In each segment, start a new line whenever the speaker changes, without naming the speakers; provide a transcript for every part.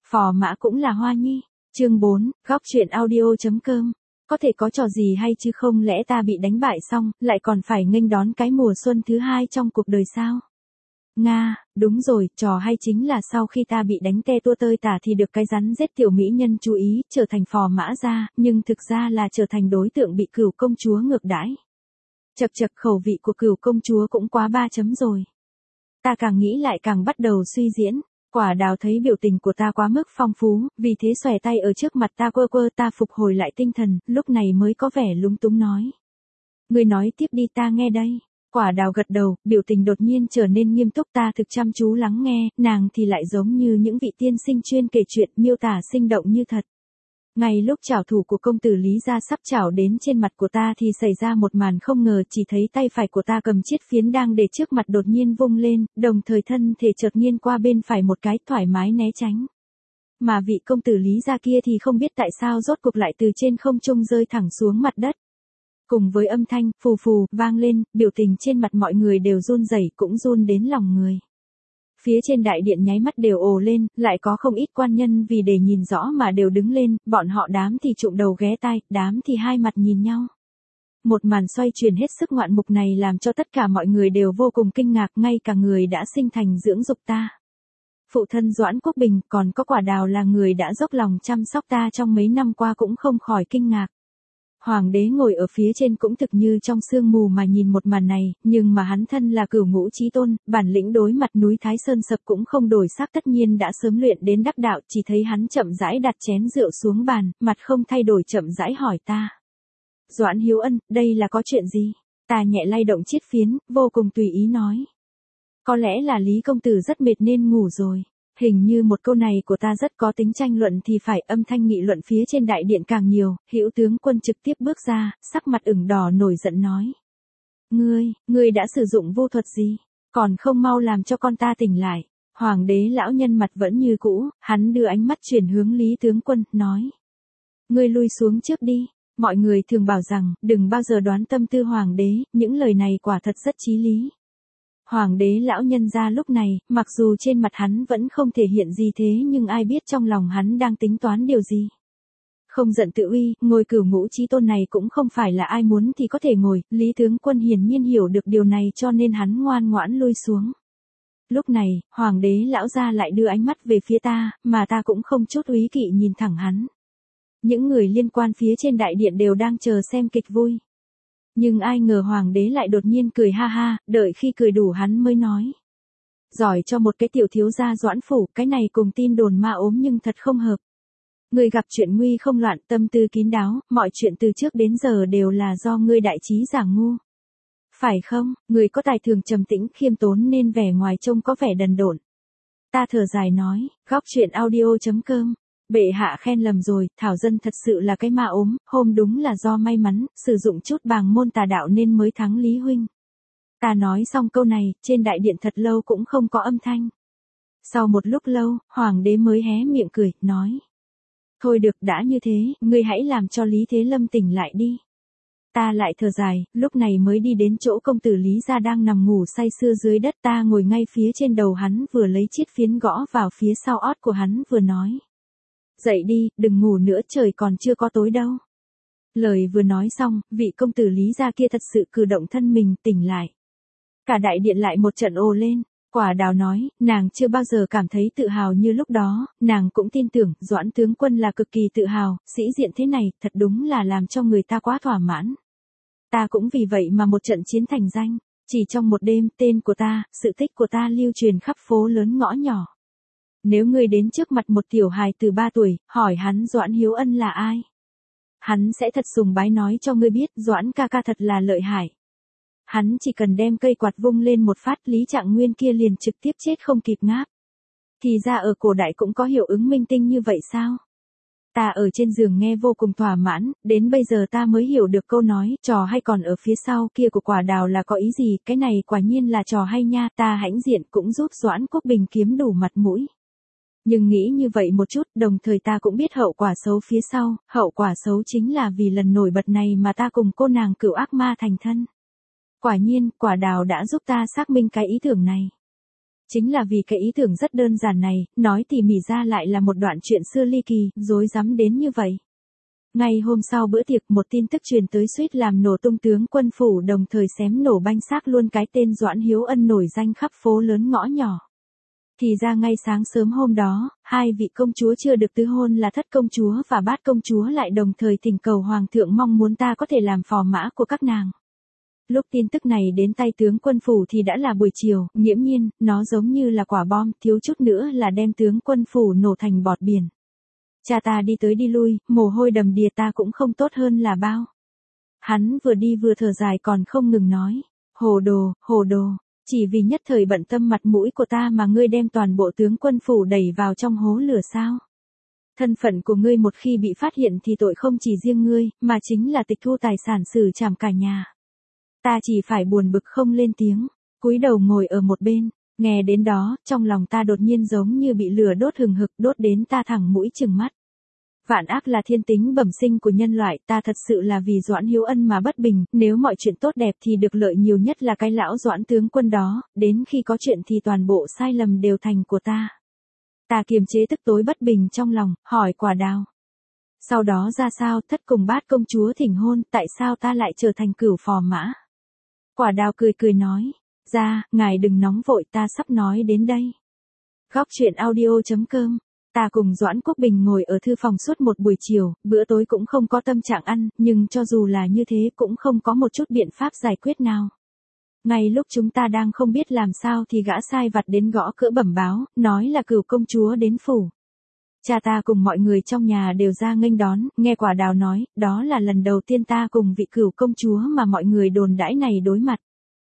Phò mã cũng là hoa nhi. Chương 4, góc truyện audio.com. Có thể có trò gì hay chứ, không lẽ ta bị đánh bại xong, lại còn phải nghênh đón cái mùa xuân thứ hai trong cuộc đời sao? Nga, đúng rồi, trò hay chính là sau khi ta bị đánh te tua tơi tả thì được cái rắn rết tiểu mỹ nhân chú ý, trở thành phò mã ra, nhưng thực ra là trở thành đối tượng bị Cửu công chúa ngược đãi. Chậc chậc, khẩu vị của Cửu công chúa cũng quá 3 chấm rồi. Ta càng nghĩ lại càng bắt đầu suy diễn. Quả đào thấy biểu tình của ta quá mức phong phú, vì thế xòe tay ở trước mặt ta quơ quơ, ta phục hồi lại tinh thần, lúc này mới có vẻ lúng túng nói. Ngươi nói tiếp đi, ta nghe đây. Quả đào gật đầu, biểu tình đột nhiên trở nên nghiêm túc, ta thực chăm chú lắng nghe, nàng thì lại giống như những vị tiên sinh chuyên kể chuyện, miêu tả sinh động như thật. Ngay lúc trảo thủ của công tử Lý Gia sắp trảo đến trên mặt của ta thì xảy ra một màn không ngờ, chỉ thấy tay phải của ta cầm chiếc phiến đang để trước mặt đột nhiên vung lên, đồng thời thân thể chợt nghiêng qua bên phải một cái, thoải mái né tránh. Mà vị công tử Lý Gia kia thì không biết tại sao rốt cuộc lại từ trên không trung rơi thẳng xuống mặt đất. Cùng với âm thanh phù phù vang lên, biểu tình trên mặt mọi người đều run rẩy, cũng run đến lòng người. Phía trên đại điện nháy mắt đều ồ lên, lại có không ít quan nhân vì để nhìn rõ mà đều đứng lên, bọn họ đám thì trụm đầu ghé tai, đám thì hai mặt nhìn nhau. Một màn xoay chuyển hết sức ngoạn mục này làm cho tất cả mọi người đều vô cùng kinh ngạc, ngay cả người đã sinh thành dưỡng dục ta. Phụ thân Doãn Quốc Bình, còn có Quả Đào là người đã dốc lòng chăm sóc ta trong mấy năm qua cũng không khỏi kinh ngạc. Hoàng đế ngồi ở phía trên cũng thực như trong sương mù mà nhìn một màn này, nhưng mà hắn thân là Cửu Ngũ Chí Tôn, bản lĩnh đối mặt núi Thái Sơn sập cũng không đổi sắc, tất nhiên đã sớm luyện đến đắc đạo, chỉ thấy hắn chậm rãi đặt chén rượu xuống bàn, mặt không thay đổi chậm rãi hỏi ta. Doãn Hiếu Ân, đây là có chuyện gì? Ta nhẹ lay động chiếc phiến, vô cùng tùy ý nói. Có lẽ là Lý công tử rất mệt nên ngủ rồi. Hình như một câu này của ta rất có tính tranh luận thì phải, âm thanh nghị luận phía trên đại điện càng nhiều, Hữu tướng quân trực tiếp bước ra, sắc mặt ửng đỏ nổi giận nói. Ngươi đã sử dụng vô thuật gì? Còn không mau làm cho con ta tỉnh lại. Hoàng đế lão nhân mặt vẫn như cũ, hắn đưa ánh mắt chuyển hướng Lý tướng quân, nói. Ngươi lui xuống trước đi. Mọi người thường bảo rằng, đừng bao giờ đoán tâm tư hoàng đế, những lời này quả thật rất chí lý. Hoàng đế lão nhân ra lúc này, mặc dù trên mặt hắn vẫn không thể hiện gì thế nhưng ai biết trong lòng hắn đang tính toán điều gì. Không giận tự uy, ngôi Cửu Ngũ Chí Tôn này cũng không phải là ai muốn thì có thể ngồi, Lý tướng quân hiển nhiên hiểu được điều này cho nên hắn ngoan ngoãn lui xuống. Lúc này, hoàng đế lão gia lại đưa ánh mắt về phía ta, mà ta cũng không chút úy kỵ nhìn thẳng hắn. Những người liên quan phía trên đại điện đều đang chờ xem kịch vui. Nhưng ai ngờ hoàng đế lại đột nhiên cười ha ha, đợi khi cười đủ hắn mới nói. Giỏi cho một cái tiểu thiếu gia Doãn phủ, cái này cùng tin đồn ma ốm nhưng thật không hợp. Ngươi gặp chuyện nguy không loạn, tâm tư kín đáo, mọi chuyện từ trước đến giờ đều là do ngươi đại trí giả ngu. Phải không, ngươi có tài thường trầm tĩnh khiêm tốn nên vẻ ngoài trông có vẻ đần độn. Ta thở dài nói, góc truyện audio.com. Bệ hạ khen lầm rồi, Thảo Dân thật sự là cái ma ốm, hôm đúng là do may mắn, sử dụng chút bàng môn tà đạo nên mới thắng Lý huynh. Ta nói xong câu này, trên đại điện thật lâu cũng không có âm thanh. Sau một lúc lâu, hoàng đế mới hé miệng cười, nói. Thôi được, đã như thế, ngươi hãy làm cho Lý Thế Lâm tỉnh lại đi. Ta lại thở dài, lúc này mới đi đến chỗ công tử Lý Gia đang nằm ngủ say sưa dưới đất, ta ngồi ngay phía trên đầu hắn, vừa lấy chiếc phiến gõ vào phía sau ót của hắn vừa nói. Dậy đi, đừng ngủ nữa, trời còn chưa có tối đâu. Lời vừa nói xong, vị công tử Lý Gia kia thật sự cử động thân mình, tỉnh lại. Cả đại điện lại một trận ồ lên. Quả Đào nói, nàng chưa bao giờ cảm thấy tự hào như lúc đó, nàng cũng tin tưởng, Doãn tướng quân là cực kỳ tự hào, sĩ diện thế này, thật đúng là làm cho người ta quá thỏa mãn. Ta cũng vì vậy mà một trận chiến thành danh, chỉ trong một đêm, tên của ta, sự tích của ta lưu truyền khắp phố lớn ngõ nhỏ. Nếu ngươi đến trước mặt một tiểu hài từ 3 tuổi, hỏi hắn Doãn Hiếu Ân là ai? Hắn sẽ thật sùng bái nói cho ngươi biết, Doãn ca ca thật là lợi hại. Hắn chỉ cần đem cây quạt vung lên một phát, Lý Trạng Nguyên kia liền trực tiếp chết không kịp ngáp. Thì ra ở cổ đại cũng có hiệu ứng minh tinh như vậy sao? Ta ở trên giường nghe vô cùng thỏa mãn, đến bây giờ ta mới hiểu được câu nói, trò hay còn ở phía sau kia của Quả Đào là có ý gì, cái này quả nhiên là trò hay nha, ta hãnh diện cũng giúp Doãn Quốc Bình kiếm đủ mặt mũi. Nhưng nghĩ như vậy một chút, đồng thời ta cũng biết hậu quả xấu phía sau, hậu quả xấu chính là vì lần nổi bật này mà ta cùng cô nàng Cửu ác ma thành thân. Quả nhiên, Quả Đào đã giúp ta xác minh cái ý tưởng này. Chính là vì cái ý tưởng rất đơn giản này, nói tỉ mỉ ra lại là một đoạn chuyện xưa ly kỳ, rối rắm đến như vậy. Ngày hôm sau bữa tiệc một tin tức truyền tới suýt làm nổ tung tướng quân phủ đồng thời xém nổ banh xác luôn cái tên Doãn Hiếu Ân nổi danh khắp phố lớn ngõ nhỏ. Thì ra ngay sáng sớm hôm đó, hai vị công chúa chưa được tứ hôn là Thất công chúa và Bát công chúa lại đồng thời thỉnh cầu hoàng thượng mong muốn ta có thể làm phò mã của các nàng. Lúc tin tức này đến tay tướng quân phủ thì đã là buổi chiều, nghiễm nhiên, nó giống như là quả bom, thiếu chút nữa là đem tướng quân phủ nổ thành bọt biển. Cha ta đi tới đi lui, mồ hôi đầm đìa ta cũng không tốt hơn là bao. Hắn vừa đi vừa thở dài còn không ngừng nói, hồ đồ, chỉ vì nhất thời bận tâm mặt mũi của ta mà ngươi đem toàn bộ tướng quân phủ đẩy vào trong hố lửa sao? Thân phận của ngươi một khi bị phát hiện thì tội không chỉ riêng ngươi, mà chính là tịch thu tài sản xử trảm cả nhà. Ta chỉ phải buồn bực không lên tiếng, cúi đầu ngồi ở một bên, nghe đến đó, trong lòng ta đột nhiên giống như bị lửa đốt hừng hực đốt đến ta thẳng mũi chừng mắt. Vạn ác là thiên tính bẩm sinh của nhân loại, ta thật sự là vì Doãn Hiếu Ân mà bất bình, nếu mọi chuyện tốt đẹp thì được lợi nhiều nhất là cái lão Doãn tướng quân đó, đến khi có chuyện thì toàn bộ sai lầm đều thành của ta. Ta kiềm chế tức tối bất bình trong lòng, hỏi Quả Đào. Sau đó ra sao, Thất cùng Bát công chúa thỉnh hôn, tại sao ta lại trở thành cửu phò mã? Quả Đào cười nói, ngài đừng nóng vội, ta sắp nói đến đây. Góc truyện audio.com. Ta cùng Doãn Quốc Bình ngồi ở thư phòng suốt một buổi chiều, bữa tối cũng không có tâm trạng ăn, nhưng cho dù là như thế cũng không có một chút biện pháp giải quyết nào. Ngay lúc chúng ta đang không biết làm sao thì gã sai vặt đến gõ cửa bẩm báo, nói là cửu công chúa đến phủ. Cha ta cùng mọi người trong nhà đều ra nghênh đón, nghe Quả Đào nói, đó là lần đầu tiên ta cùng vị cửu công chúa mà mọi người đồn đãi này đối mặt.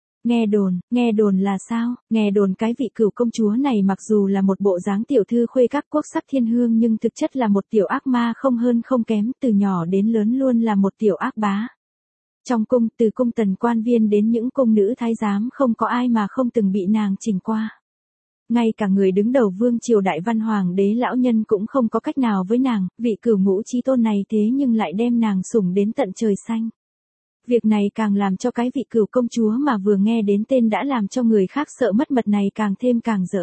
Nghe đồn là sao? Nghe đồn cái vị cửu công chúa này mặc dù là một bộ dáng tiểu thư khuê các quốc sắc thiên hương nhưng thực chất là một tiểu ác ma không hơn không kém, từ nhỏ đến lớn luôn là một tiểu ác bá. Trong cung, từ cung tần quan viên đến những cung nữ thái giám không có ai mà không từng bị nàng chỉnh qua. Ngay cả người đứng đầu vương triều đại văn hoàng đế lão nhân cũng không có cách nào với nàng, vị cửu ngũ chí tôn này thế nhưng lại đem nàng sủng đến tận trời xanh. Việc này càng làm cho cái vị cửu công chúa mà vừa nghe đến tên đã làm cho người khác sợ mất mật này càng thêm càng rỡ.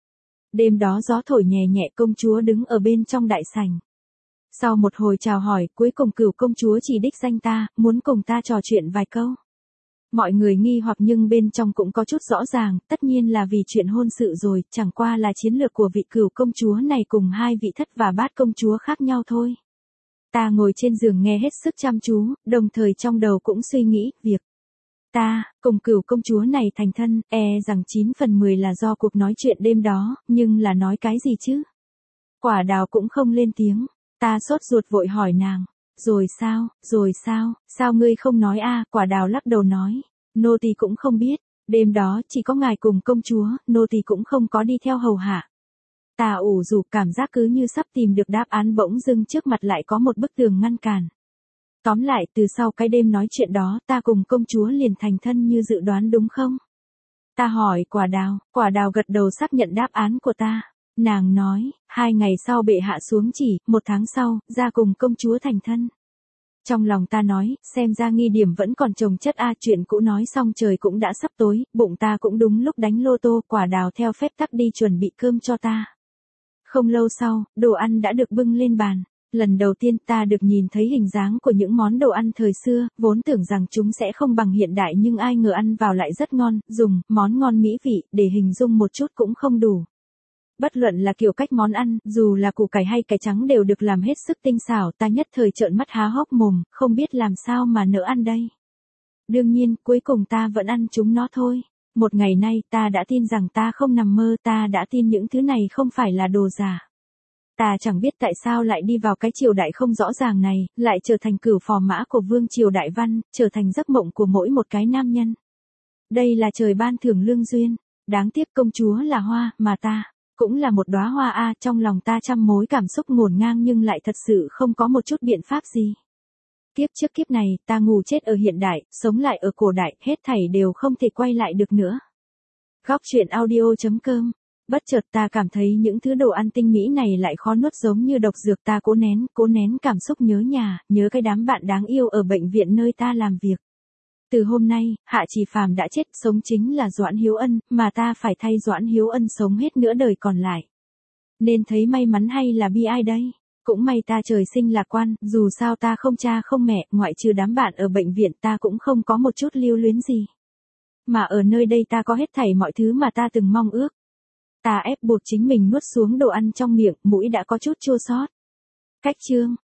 Đêm đó gió thổi nhẹ nhẹ công chúa đứng ở bên trong đại sảnh. Sau một hồi chào hỏi, cuối cùng cửu công chúa chỉ đích danh ta, muốn cùng ta trò chuyện vài câu. Mọi người nghi hoặc nhưng bên trong cũng có chút rõ ràng, tất nhiên là vì chuyện hôn sự rồi, chẳng qua là chiến lược của vị cửu công chúa này cùng hai vị Thất và Bát công chúa khác nhau thôi. Ta ngồi trên giường nghe hết sức chăm chú, đồng thời trong đầu cũng suy nghĩ, việc ta cùng cửu công chúa này thành thân, rằng 9 phần 10 là do cuộc nói chuyện đêm đó, nhưng là nói cái gì chứ? Quả Đào cũng không lên tiếng, ta sốt ruột vội hỏi nàng, rồi sao, sao ngươi không nói a? Quả Đào lắc đầu nói, nô tỳ cũng không biết, đêm đó chỉ có ngài cùng công chúa, nô tỳ cũng không có đi theo hầu hạ. Ta ủ rũ cảm giác cứ như sắp tìm được đáp án bỗng dưng trước mặt lại có một bức tường ngăn cản. Tóm lại từ sau cái đêm nói chuyện đó ta cùng công chúa liền thành thân như dự đoán đúng không? Ta hỏi Quả Đào gật đầu xác nhận đáp án của ta. Nàng nói, 2 ngày sau bệ hạ xuống chỉ, 1 tháng sau, ra cùng công chúa thành thân. Trong lòng ta nói, xem ra nghi điểm vẫn còn chồng chất chuyện cũ nói xong trời cũng đã sắp tối, bụng ta cũng đúng lúc đánh lô tô, Quả Đào theo phép tắc đi chuẩn bị cơm cho ta. Không lâu sau, đồ ăn đã được bưng lên bàn. Lần đầu tiên ta được nhìn thấy hình dáng của những món đồ ăn thời xưa, vốn tưởng rằng chúng sẽ không bằng hiện đại nhưng ai ngờ ăn vào lại rất ngon, dùng món ngon mỹ vị để hình dung một chút cũng không đủ. Bất luận là kiểu cách món ăn, dù là củ cải hay cải trắng đều được làm hết sức tinh xảo, ta nhất thời trợn mắt há hốc mồm, không biết làm sao mà nỡ ăn đây. Đương nhiên, cuối cùng ta vẫn ăn chúng nó thôi. Một ngày nay ta đã tin rằng ta không nằm mơ, ta đã tin những thứ này không phải là đồ giả. Ta chẳng biết tại sao lại đi vào cái triều đại không rõ ràng này, lại trở thành cửu phò mã của vương triều đại văn, trở thành giấc mộng của mỗi một cái nam nhân. Đây là trời ban thưởng lương duyên, đáng tiếc công chúa là hoa, mà ta cũng là một đóa hoa trong lòng ta trăm mối cảm xúc ngổn ngang nhưng lại thật sự không có một chút biện pháp gì. Kiếp trước kiếp này, ta ngủ chết ở hiện đại, sống lại ở cổ đại, hết thảy đều không thể quay lại được nữa. Góc truyện audio.com. Bất chợt ta cảm thấy những thứ đồ ăn tinh mỹ này lại khó nuốt giống như độc dược, ta cố nén cảm xúc nhớ nhà, nhớ cái đám bạn đáng yêu ở bệnh viện nơi ta làm việc. Từ hôm nay, Hạ Trì Phàm đã chết, sống chính là Doãn Hiếu Ân, mà ta phải thay Doãn Hiếu Ân sống hết nửa đời còn lại. Nên thấy may mắn hay là bi ai đây? Cũng may ta trời sinh lạc quan, dù sao ta không cha không mẹ, ngoại trừ đám bạn ở bệnh viện ta cũng không có một chút lưu luyến gì. Mà ở nơi đây ta có hết thảy mọi thứ mà ta từng mong ước. Ta ép buộc chính mình nuốt xuống đồ ăn trong miệng, mũi đã có chút chua xót. Cách chương